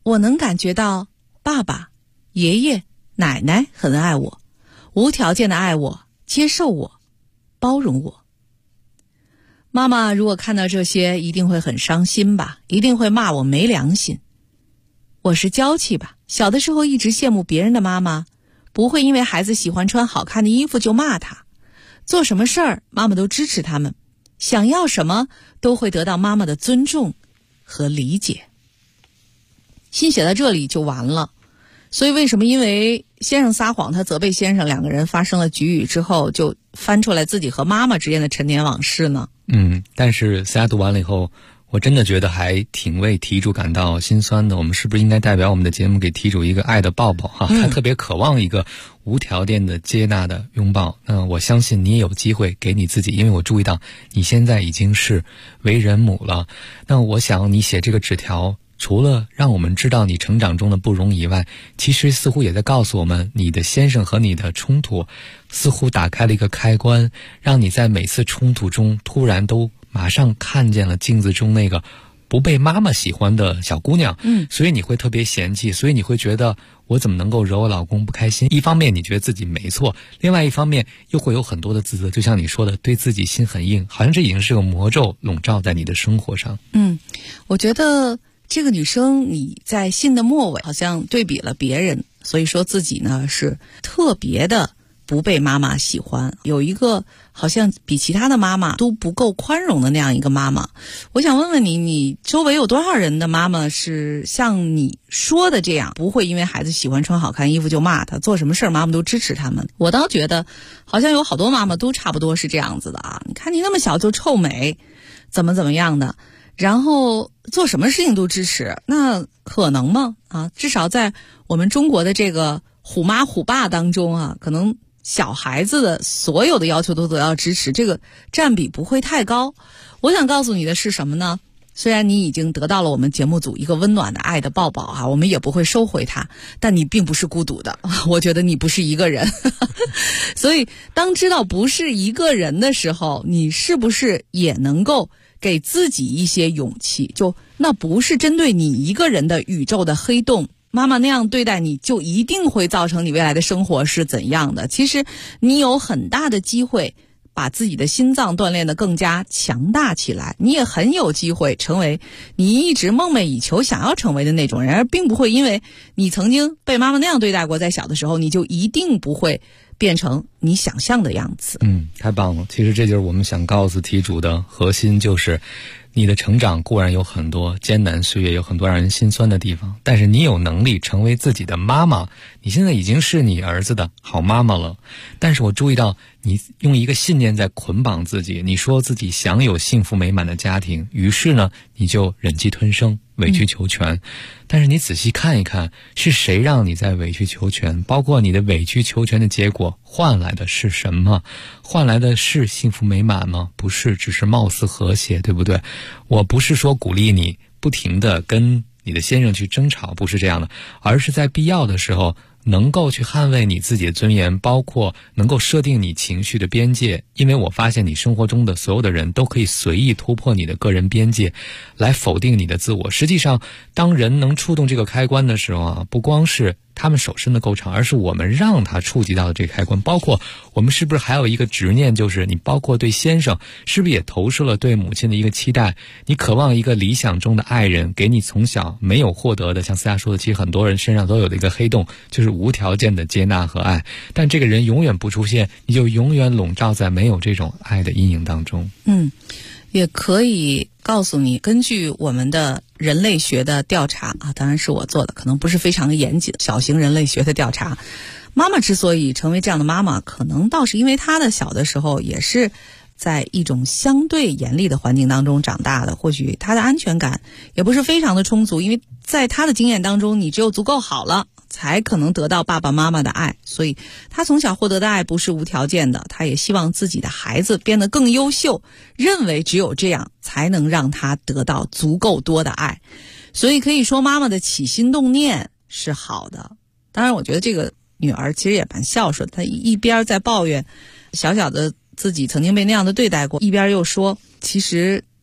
我能感觉到爸爸、爷爷、奶奶很爱我，无条件的爱我，接受我，包容我。妈妈如果看到这些，一定会很伤心吧，一定会骂我没良心。我是娇气吧，小的时候一直羡慕别人的妈妈，不会因为孩子喜欢穿好看的衣服就骂他，做什么事儿妈妈都支持他们，想要什么都会得到妈妈的尊重和理解。信写到这里就完了。所以为什么因为先生撒谎，他责备先生，两个人发生了局语之后，就翻出来自己和妈妈之间的陈年往事呢？ 但是思佳读完了以后，我真的觉得还挺为题主感到心酸的。我们是不是应该代表我们的节目给题主一个爱的抱抱哈？他特别渴望一个无条件的接纳的拥抱。我相信你也有机会给你自己，因为我注意到你现在已经是为人母了。那我想你写这个纸条，除了让我们知道你成长中的不容易以外，其实似乎也在告诉我们，你的先生和你的冲突似乎打开了一个开关，让你在每次冲突中突然都马上看见了镜子中那个不被妈妈喜欢的小姑娘。所以你会特别嫌弃，所以你会觉得我怎么能够惹我老公不开心。一方面你觉得自己没错，另外一方面又会有很多的自责，就像你说的，对自己心很硬，好像这已经是个魔咒笼罩在你的生活上。 我觉得这个女生你在信的末尾好像对比了别人，所以说自己呢是特别的不被妈妈喜欢，有一个好像比其他的妈妈都不够宽容的那样一个妈妈。我想问问你，你周围有多少人的妈妈是像你说的这样，不会因为孩子喜欢穿好看衣服就骂他，做什么事妈妈都支持他们？我倒觉得好像有好多妈妈都差不多是这样子的啊！你看你那么小就臭美，怎么样的，然后做什么事情都支持，那可能吗？至少在我们中国的这个虎妈虎爸当中啊，可能小孩子的所有的要求都得到支持，这个占比不会太高。我想告诉你的是什么呢？虽然你已经得到了我们节目组一个温暖的爱的抱抱啊，我们也不会收回它，但你并不是孤独的，我觉得你不是一个人。所以当知道不是一个人的时候，你是不是也能够给自己一些勇气，就那不是针对你一个人的宇宙的黑洞，妈妈那样对待你就一定会造成你未来的生活是怎样的。其实你有很大的机会把自己的心脏锻炼得更加强大起来，你也很有机会成为你一直梦寐以求想要成为的那种人，而并不会因为你曾经被妈妈那样对待过，在小的时候你就一定不会变成你想象的样子。 太棒了。其实这就是我们想告诉题主的核心，就是你的成长固然有很多艰难岁月，有很多让人心酸的地方，但是你有能力成为自己的妈妈，你现在已经是你儿子的好妈妈了。但是我注意到你用一个信念在捆绑自己，你说自己享有幸福美满的家庭，于是呢你就忍气吞声，委曲求全。但是你仔细看一看，是谁让你在委曲求全？包括你的委曲求全的结果换来的是什么？换来的是幸福美满吗？不是，只是貌似和谐，对不对？我不是说鼓励你不停地跟你的先生去争吵，不是这样的，而是在必要的时候能够去捍卫你自己的尊严，包括能够设定你情绪的边界。因为我发现你生活中的所有的人都可以随意突破你的个人边界，来否定你的自我。实际上当人能触动这个开关的时候啊，不光是他们手伸的够长，而是我们让他触及到的这个开关。包括我们是不是还有一个执念，就是你包括对先生是不是也投射了对母亲的一个期待，你渴望一个理想中的爱人给你从小没有获得的，像思佳说的，其实很多人身上都有的一个黑洞，就是无条件的接纳和爱，但这个人永远不出现，你就永远笼罩在没有这种爱的阴影当中。 也可以告诉你，根据我们的人类学的调查啊，当然是我做的，可能不是非常严谨，小型人类学的调查，妈妈之所以成为这样的妈妈，可能倒是因为她的小的时候也是在一种相对严厉的环境当中长大的，或许她的安全感也不是非常的充足，因为在她的经验当中，你只有足够好了才可能得到爸爸妈妈的爱，所以他从小获得的爱不是无条件的，他也希望自己的孩子变得更优秀，认为只有这样才能让他得到足够多的爱。所以可以说妈妈的起心动念是好的。当然我觉得这个女儿其实也蛮孝顺，她一边在抱怨小小的自己曾经被那样的对待过，一边又说其实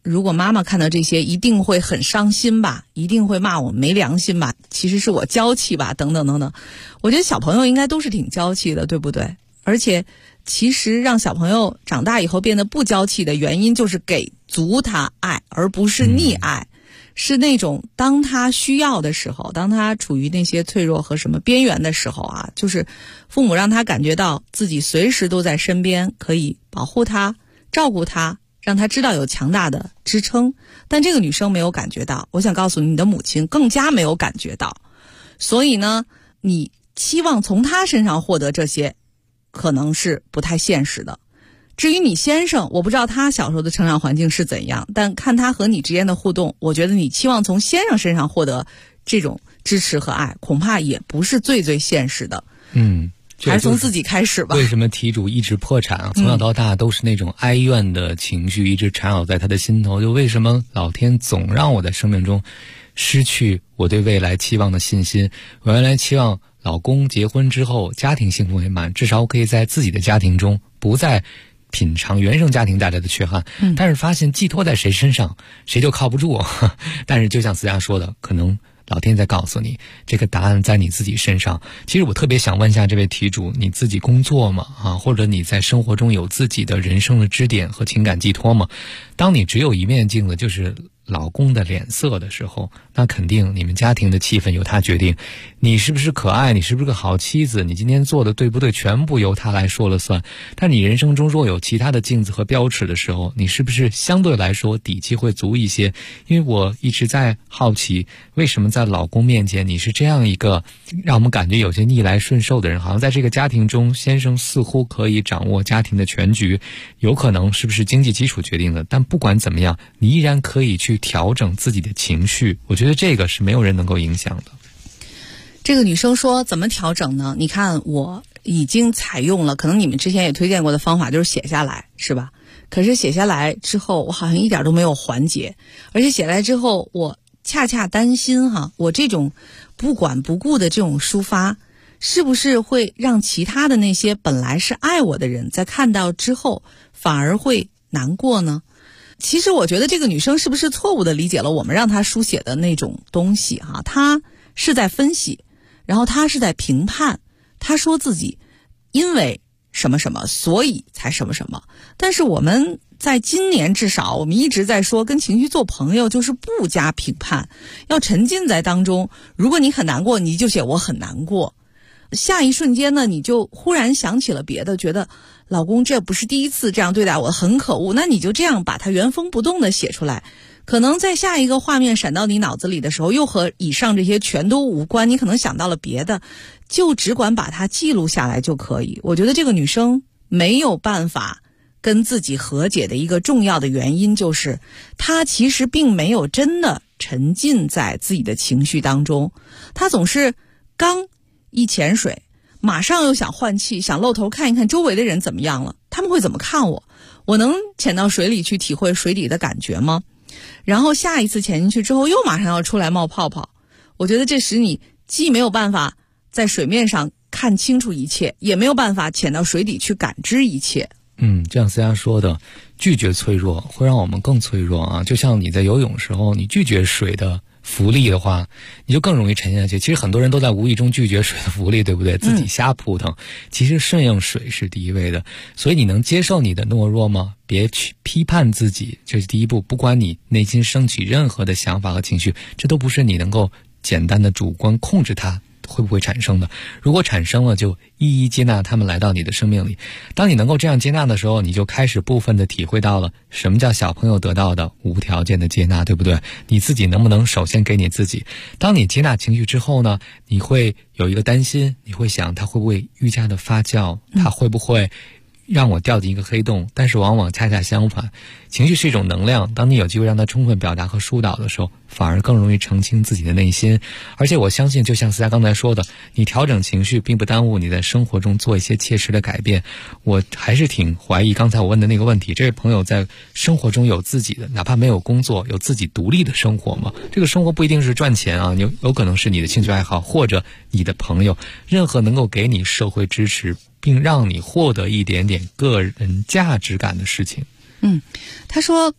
如果妈妈看到这些一定会很伤心吧，一定会骂我没良心吧，其实是我娇气吧，等等等等。我觉得小朋友应该都是挺娇气的，对不对？而且其实让小朋友长大以后变得不娇气的原因就是给足他爱，而不是溺爱。是那种当他需要的时候，当他处于那些脆弱和什么边缘的时候啊，就是父母让他感觉到自己随时都在身边，可以保护他，照顾他，让他知道有强大的支撑。但这个女生没有感觉到，我想告诉你，你的母亲更加没有感觉到。所以呢，你期望从她身上获得这些，可能是不太现实的。至于你先生，我不知道他小时候的成长环境是怎样，但看他和你之间的互动，我觉得你期望从先生身上获得这种支持和爱，恐怕也不是最最现实的。还是从自己开始吧。 为什么题主一直破产啊？从小到大都是那种哀怨的情绪一直缠绕在他的心头，就为什么老天总让我在生命中失去我对未来期望的信心？我原来期望老公结婚之后家庭幸福美满，至少可以在自己的家庭中不再品尝原生家庭带来的缺憾，但是发现寄托在谁身上谁就靠不住。但是就像思佳说的，可能老天在告诉你这个答案在你自己身上。其实我特别想问一下这位题主，你自己工作吗？或者你在生活中有自己的人生的支点和情感寄托吗？当你只有一面镜子，就是老公的脸色的时候，那肯定你们家庭的气氛由他决定，你是不是可爱，你是不是个好妻子，你今天做的对不对，全部由他来说了算。但你人生中若有其他的镜子和标尺的时候，你是不是相对来说底气会足一些？因为我一直在好奇，为什么在老公面前你是这样一个让我们感觉有些逆来顺受的人，好像在这个家庭中先生似乎可以掌握家庭的全局，有可能是不是经济基础决定的，但不管怎么样，你依然可以去调整自己的情绪，我觉得这个是没有人能够影响的。 这个女生说怎么调整呢？你看我已经采用了可能你们之前也推荐过的方法，就是写下来，是吧？可是写下来之后我好像一点都没有缓解，而且写来之后我恰恰担心我这种不管不顾的这种抒发是不是会让其他的那些本来是爱我的人在看到之后反而会难过呢？其实我觉得这个女生是不是错误地理解了我们让她书写的那种东西她是在分析，然后她是在评判，她说自己因为什么什么所以才什么什么。但是我们在今年至少我们一直在说跟情绪做朋友就是不加评判，要沉浸在当中。如果你很难过，你就写我很难过，下一瞬间呢你就忽然想起了别的，觉得老公这不是第一次这样对待我，很可恶，那你就这样把它原封不动的写出来。可能在下一个画面闪到你脑子里的时候，又和以上这些全都无关，你可能想到了别的，就只管把它记录下来就可以。我觉得这个女生没有办法跟自己和解的一个重要的原因，就是她其实并没有真的沉浸在自己的情绪当中，她总是刚一潜水马上又想换气，想露头看一看周围的人怎么样了，他们会怎么看我，我能潜到水里去体会水底的感觉吗？然后下一次潜进去之后又马上要出来冒泡泡。我觉得这时你既没有办法在水面上看清楚一切，也没有办法潜到水底去感知一切。 这样思佳说的，拒绝脆弱会让我们更脆弱啊！就像你在游泳时候，你拒绝水的浮力的话，你就更容易沉下去。其实很多人都在无意中拒绝水的浮力，对不对？自己瞎扑腾。其实顺应水是第一位的。所以你能接受你的懦弱吗？别去批判自己，这是第一步。不管你内心升起任何的想法和情绪，这都不是你能够简单的主观控制它会不会产生的。如果产生了，就一一接纳他们来到你的生命里。当你能够这样接纳的时候，你就开始部分的体会到了什么叫小朋友得到的无条件的接纳，对不对？你自己能不能首先给你自己？当你接纳情绪之后呢，你会有一个担心，你会想它会不会愈加的发酵，它会不会让我掉进一个黑洞？但是往往恰恰相反，情绪是一种能量，当你有机会让它充分表达和疏导的时候，反而更容易澄清自己的内心。而且我相信，就像思佳刚才说的，你调整情绪并不耽误你在生活中做一些切实的改变。我还是挺怀疑刚才我问的那个问题，这位朋友在生活中有自己的，哪怕没有工作，有自己独立的生活吗？这个生活不一定是赚钱啊，有可能是你的兴趣爱好，或者你的朋友，任何能够给你社会支持并让你获得一点点个人价值感的事情。 他说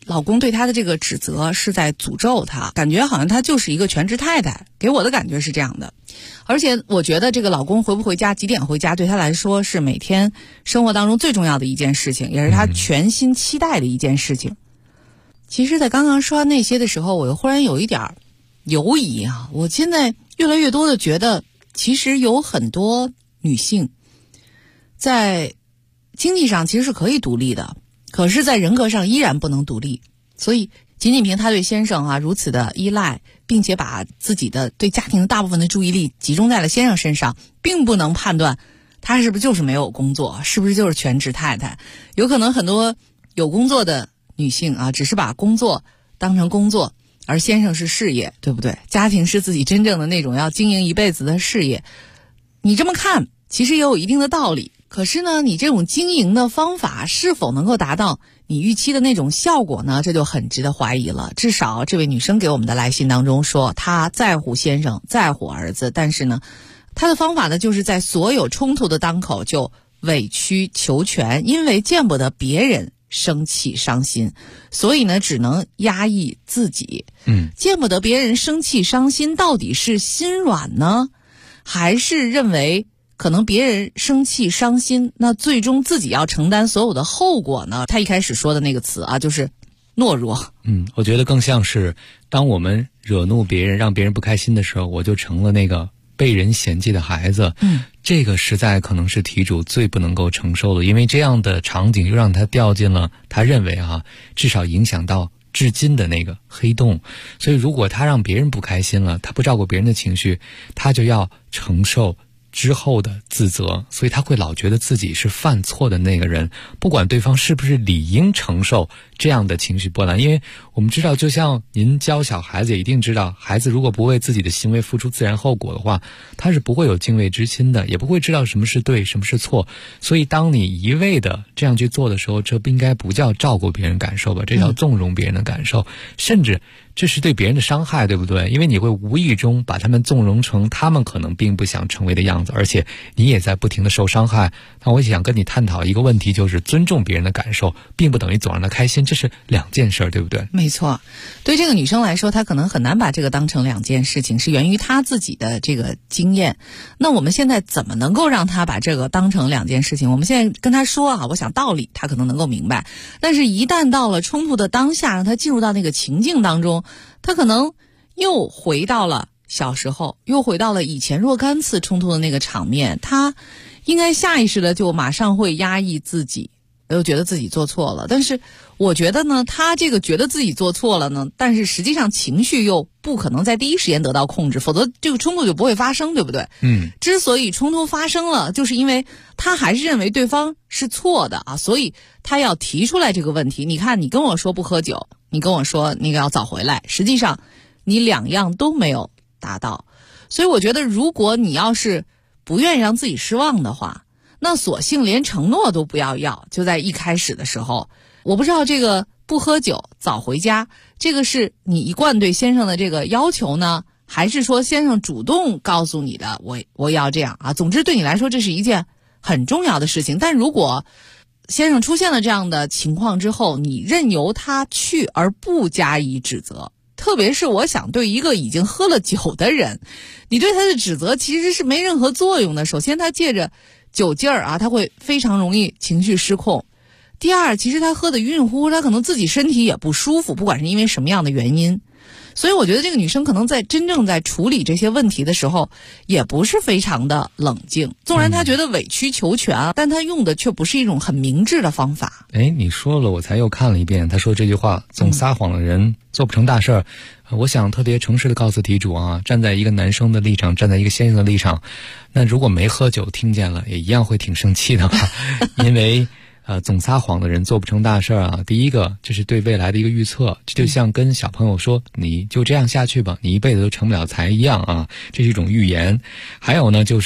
老公对她的这个指责是在诅咒她，感觉好像她就是一个全职太太，给我的感觉是这样的。而且我觉得这个老公回不回家，几点回家，对她来说是每天生活当中最重要的一件事情，也是她全心期待的一件事情。其实在刚刚说完那些的时候，我又忽然有一点犹疑啊。我现在越来越多的觉得，其实有很多女性在经济上其实是可以独立的，可是在人格上依然不能独立。所以仅仅凭她对先生如此的依赖，并且把自己的对家庭的大部分的注意力集中在了先生身上，并不能判断她是不是就是没有工作，是不是就是全职太太。有可能很多有工作的女性只是把工作当成工作，而先生是事业，对不对？家庭是自己真正的那种要经营一辈子的事业。你这么看其实也有一定的道理，可是呢，你这种经营的方法是否能够达到你预期的那种效果呢？这就很值得怀疑了。至少这位女生给我们的来信当中说，她在乎先生，在乎儿子，但是呢，她的方法呢，就是在所有冲突的当口就委曲求全，因为见不得别人生气伤心，所以呢只能压抑自己。见不得别人生气伤心，到底是心软呢，还是认为可能别人生气伤心，那最终自己要承担所有的后果呢？他一开始说的那个词就是懦弱。 我觉得更像是当我们惹怒别人，让别人不开心的时候，我就成了那个被人嫌弃的孩子。这个实在可能是题主最不能够承受的，因为这样的场景又让他掉进了他认为至少影响到至今的那个黑洞。所以如果他让别人不开心了，他不照顾别人的情绪，他就要承受之后的自责，所以他会老觉得自己是犯错的那个人，不管对方是不是理应承受这样的情绪波澜。因为我们知道，就像您教小孩子也一定知道，孩子如果不为自己的行为付出自然后果的话，他是不会有敬畏之心的，也不会知道什么是对什么是错。所以当你一味的这样去做的时候，这应该不叫照顾别人感受吧，这叫纵容别人的感受，甚至这是对别人的伤害，对不对？因为你会无意中把他们纵容成他们可能并不想成为的样子，而且你也在不停的受伤害。那我想跟你探讨一个问题，就是尊重别人的感受并不等于总让他开心，这是两件事，对不对？ 没错，对这个女生来说，她可能很难把这个当成两件事情，是源于她自己的这个经验。那我们现在怎么能够让她把这个当成两件事情？我们现在跟她说我想道理她可能能够明白，但是一旦到了冲突的当下，让她进入到那个情境当中，她可能又回到了小时候，又回到了以前若干次冲突的那个场面，她应该下意识的就马上会压抑自己，又觉得自己做错了。但是我觉得呢，她这个觉得自己做错了呢，但是实际上情绪又不可能在第一时间得到控制，否则这个冲突就不会发生，对不对？之所以冲突发生了，就是因为她还是认为对方是错的所以她要提出来这个问题。你看，你跟我说不喝酒，你跟我说那个要早回来，实际上你两样都没有达到。所以我觉得，如果你要是不愿意让自己失望的话，那索性连承诺都不要，就在一开始的时候。我不知道这个不喝酒早回家，这个是你一贯对先生的这个要求呢，还是说先生主动告诉你的我要这样总之对你来说这是一件很重要的事情。但如果先生出现了这样的情况之后，你任由他去而不加以指责，特别是我想对一个已经喝了酒的人，你对他的指责其实是没任何作用的。首先他借着酒劲儿他会非常容易情绪失控。第二，其实他喝得晕乎，他可能自己身体也不舒服，不管是因为什么样的原因。所以我觉得这个女生可能在真正在处理这些问题的时候，也不是非常的冷静。纵然她觉得委曲求全但她用的却不是一种很明智的方法。 你说了，我才又看了一遍。她说这句话，总撒谎的人做不成大事儿。我想特别诚实的告诉题主站在一个男生的立场，站在一个先生的立场，那如果没喝酒听见了，也一样会挺生气的吧。因为总撒谎的人做不成大事儿第一个，这是对未来的一个预测，这就像跟小朋友说你就这样下去吧，你一辈子都成不了才一样这是一种预言。还有呢，就是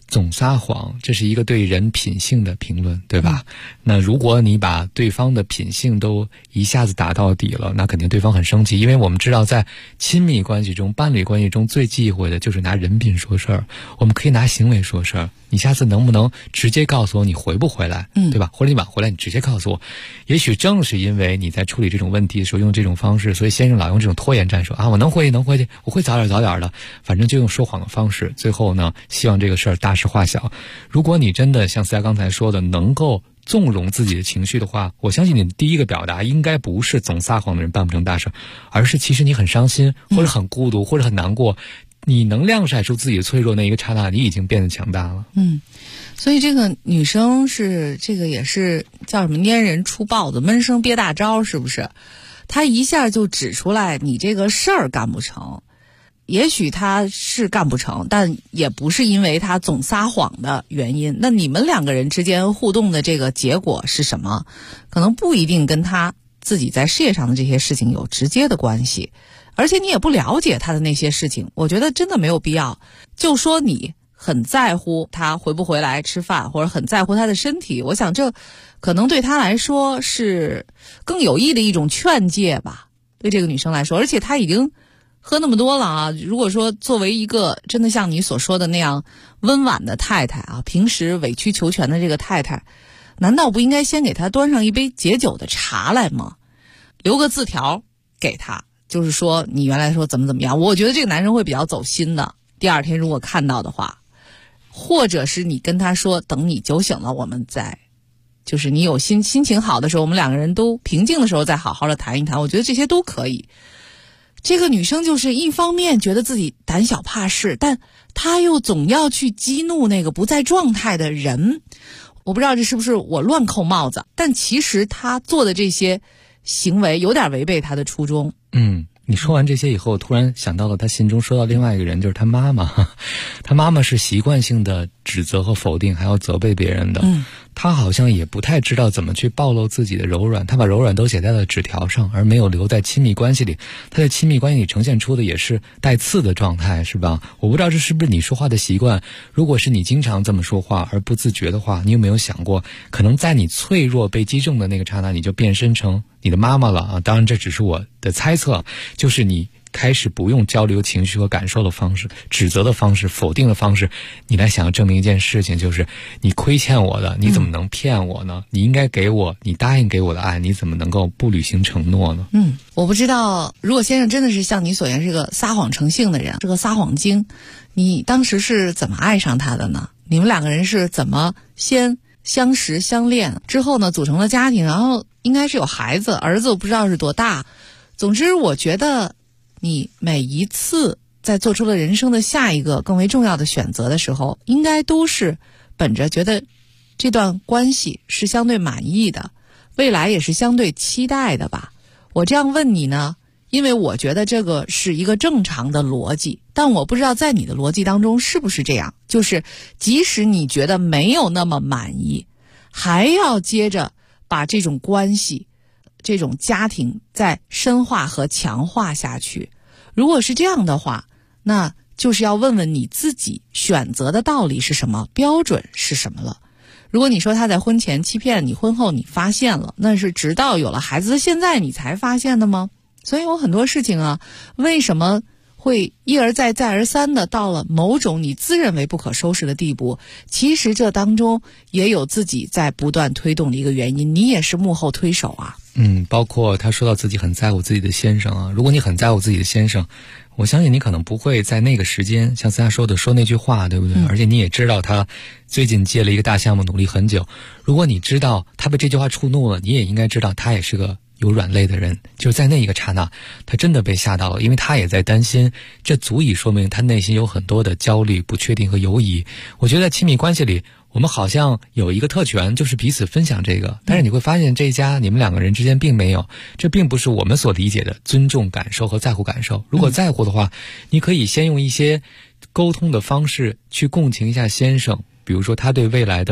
总撒谎，这是一个对人品性的评论，对吧？那如果你把对方的品性都一下子打到底了，那肯定对方很生气，因为我们知道在亲密关系中、伴侣关系中最忌讳的就是拿人品说事儿。我们可以拿行为说事儿，你下次能不能直接告诉我你回不回来，对吧？或者你晚回来你直接告诉我。也许正是因为你在处理这种问题的时候用这种方式，所以先生老用这种拖延战术啊，我能回去，我会早点的，反正就用说谎的方式，最后呢希望这个事儿大事化小。如果你真的像思佳刚才说的能够纵容自己的情绪的话，我相信你的第一个表达应该不是总撒谎的人办不成大事，而是其实你很伤心或者很孤独或者很难过，你能亮晒出自己的脆弱那一个刹那，你已经变得强大了。 所以这个女生是这个也是叫什么拈人出豹子，闷声憋大招，是不是？她一下就指出来你这个事儿干不成。也许他是干不成，但也不是因为他总撒谎的原因。那你们两个人之间互动的这个结果是什么？可能不一定跟他自己在事业上的这些事情有直接的关系，而且你也不了解他的那些事情。我觉得真的没有必要就说你很在乎他回不回来吃饭，或者很在乎他的身体，我想这可能对他来说是更有益的一种劝诫吧，对这个女生来说。而且他已经喝那么多了啊！如果说作为一个真的像你所说的那样温婉的太太啊，平时委曲求全的这个太太，难道不应该先给他端上一杯解酒的茶来吗？留个字条给他，就是说你原来说怎么样，我觉得这个男人会比较走心的。第二天如果看到的话，或者是你跟他说等你酒醒了我们再，就是你有心情好的时候，我们两个人都平静的时候再好好的谈一谈，我觉得这些都可以。这个女生就是一方面觉得自己胆小怕事，但她又总要去激怒那个不在状态的人。我不知道这是不是我乱扣帽子，但其实她做的这些行为有点违背她的初衷。 你说完这些以后，突然想到了他心中说到另外一个人，就是他妈妈。他妈妈是习惯性的指责和否定，还要责备别人的。他好像也不太知道怎么去暴露自己的柔软，他把柔软都写在了纸条上，而没有留在亲密关系里。他在亲密关系里呈现出的也是带刺的状态，是吧？我不知道这是不是你说话的习惯。如果是你经常这么说话而不自觉的话，你有没有想过，可能在你脆弱被击中的那个刹那，你就变身成你的妈妈了啊？当然这只是我的猜测，就是你开始不用交流情绪和感受的方式、指责的方式、否定的方式，你来想要证明一件事情，就是你亏欠我的，你怎么能骗我呢？你应该给我你答应给我的爱，你怎么能够不履行承诺呢？ 我不知道，如果先生真的是像你所言是个撒谎成性的人，是个撒谎精，你当时是怎么爱上他的呢？你们两个人是怎么先相识相恋之后呢组成了家庭，然后应该是有孩子，儿子我不知道是多大。总之我觉得你每一次在做出了人生的下一个更为重要的选择的时候，应该都是本着觉得这段关系是相对满意的，未来也是相对期待的吧。我这样问你呢，因为我觉得这个是一个正常的逻辑，但我不知道在你的逻辑当中是不是这样，就是即使你觉得没有那么满意，还要接着把这种关系这种家庭再深化和强化下去。如果是这样的话，那就是要问问你自己选择的道理是什么，标准是什么了。如果你说他在婚前欺骗你，婚后你发现了，那是直到有了孩子现在你才发现的吗？所以有很多事情啊，为什么会一而再再而三的到了某种你自认为不可收拾的地步，其实这当中也有自己在不断推动的一个原因，你也是幕后推手啊。 包括他说到自己很在乎自己的先生啊，如果你很在乎自己的先生，我相信你可能不会在那个时间像他说的说那句话，对不对？而且你也知道他最近接了一个大项目，努力很久。如果你知道他被这句话触怒了，你也应该知道他也是个有软肋的人，就是在那一个刹那他真的被吓到了，因为他也在担心，这足以说明他内心有很多的焦虑、不确定和犹疑。我觉得在亲密关系里，我们好像有一个特权，就是彼此分享这个，但是你会发现这一家你们两个人之间并没有，这并不是我们所理解的尊重感受和在乎感受。如果在乎的话，你可以先用一些沟通的方式去共情一下先生，比如说他对未来的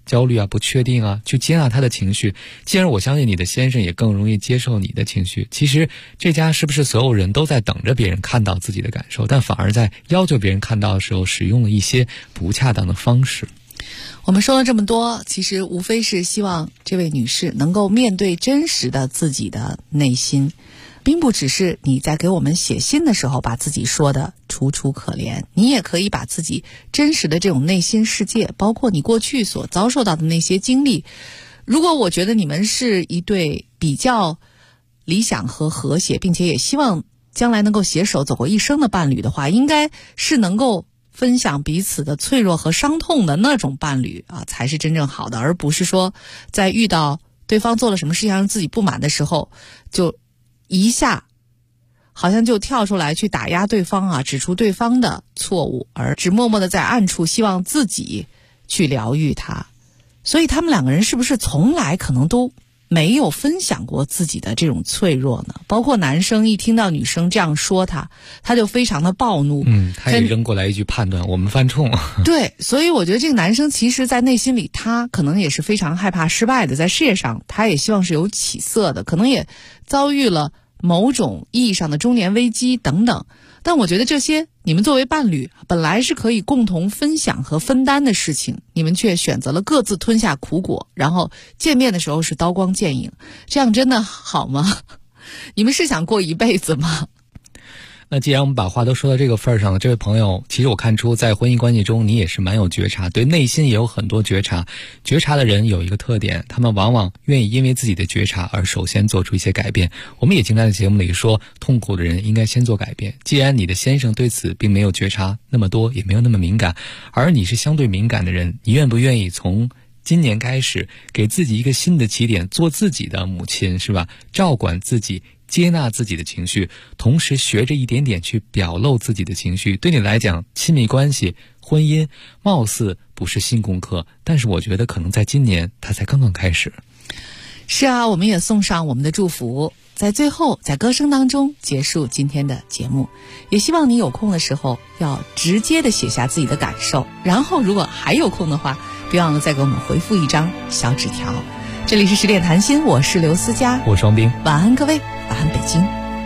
焦虑啊、不确定啊，去接纳他的情绪。既然我相信你的先生也更容易接受你的情绪，其实这家是不是所有人都在等着别人看到自己的感受，但反而在要求别人看到的时候使用了一些不恰当的方式。 我们说了这么多，其实无非是希望这位女士能够面对真实的自己的内心，并不只是你在给我们写信的时候把自己说的楚楚可怜，你也可以把自己真实的这种内心世界，包括你过去所遭受到的那些经历。如果我觉得你们是一对比较理想和和谐，并且也希望将来能够携手走过一生的伴侣的话，应该是能够分享彼此的脆弱和伤痛的那种伴侣啊，才是真正好的，而不是说在遇到对方做了什么事情让自己不满的时候，就一下好像就跳出来去打压对方啊，指出对方的错误，而只默默的在暗处希望自己去疗愈他。所以他们两个人是不是从来可能都没有分享过自己的这种脆弱呢？包括男生一听到女生这样说他就非常的暴怒， 他也扔过来一句判断，我们犯冲。 对，所以我觉得这个男生其实在内心里他可能也是非常害怕失败的，在事业上他也希望是有起色的，可能也遭遇了某种意义上的中年危机等等。但我觉得这些你们作为伴侣本来是可以共同分享和分担的事情，你们却选择了各自吞下苦果，然后见面的时候是刀光剑影，这样真的好吗？你们是想过一辈子吗？ 那既然我们把话都说到这个份儿上了，这位朋友，其实我看出在婚姻关系中你也是蛮有觉察，对内心也有很多觉察。觉察的人有一个特点，他们往往愿意因为自己的觉察而首先做出一些改变。我们也经常在节目里说，痛苦的人应该先做改变。既然你的先生对此并没有觉察那么多，也没有那么敏感，而你是相对敏感的人，你愿不愿意从今年开始给自己一个新的起点，做自己的母亲，是吧？照管自己，接纳自己的情绪，同时学着一点点去表露自己的情绪。对你来讲，亲密关系、婚姻貌似不是新功课，但是我觉得可能在今年它才刚刚开始。 是啊，我们也送上我们的祝福，在最后在歌声当中结束今天的节目。也希望你有空的时候要直接的写下自己的感受，然后如果还有空的话，别忘了再给我们回复一张小纸条。这里是10点谈心，我是刘思佳， 我是王斌， 晚安各位，晚安北京。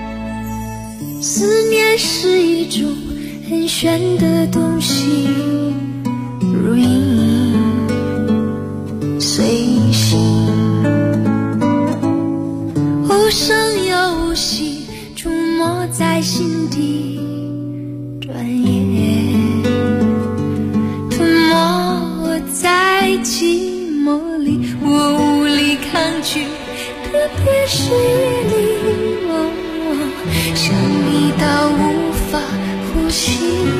思念是一种很玄的东西，如影随形，无声又无息，触摸在心底，转眼吞没我在寂寞里，我无力抗拒，特别是夜里，想你到无法呼吸，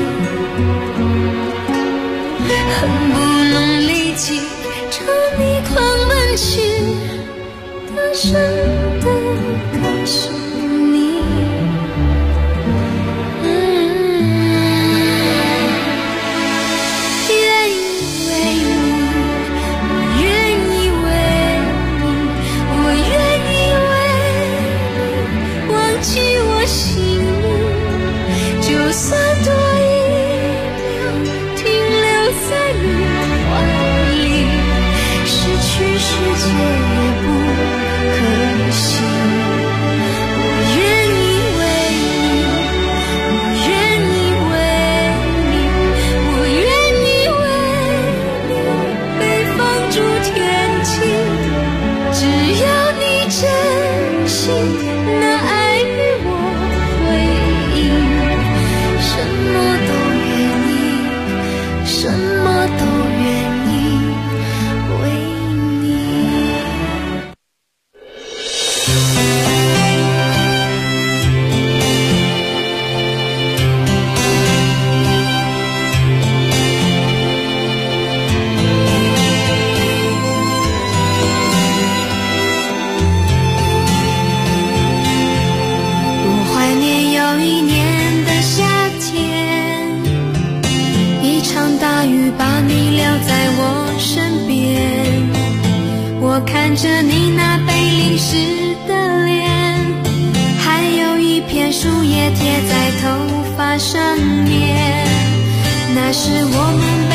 恨不能立即朝你狂奔去，大声地告诉你，愿意为你，我愿意为你，我愿意为你忘记我心里，就算多一秒停留在你怀里，失去世界也不可惜。我愿意为你，我愿意为你，我愿意为你被放逐天际，只要你真心那爱与我回应，什么都愿意，什么都愿意为你。我怀念有一年的夏天，一场大雨把你留在我身边，我看着你那被淋湿的脸，还有一片树叶贴在头发上面，那是我们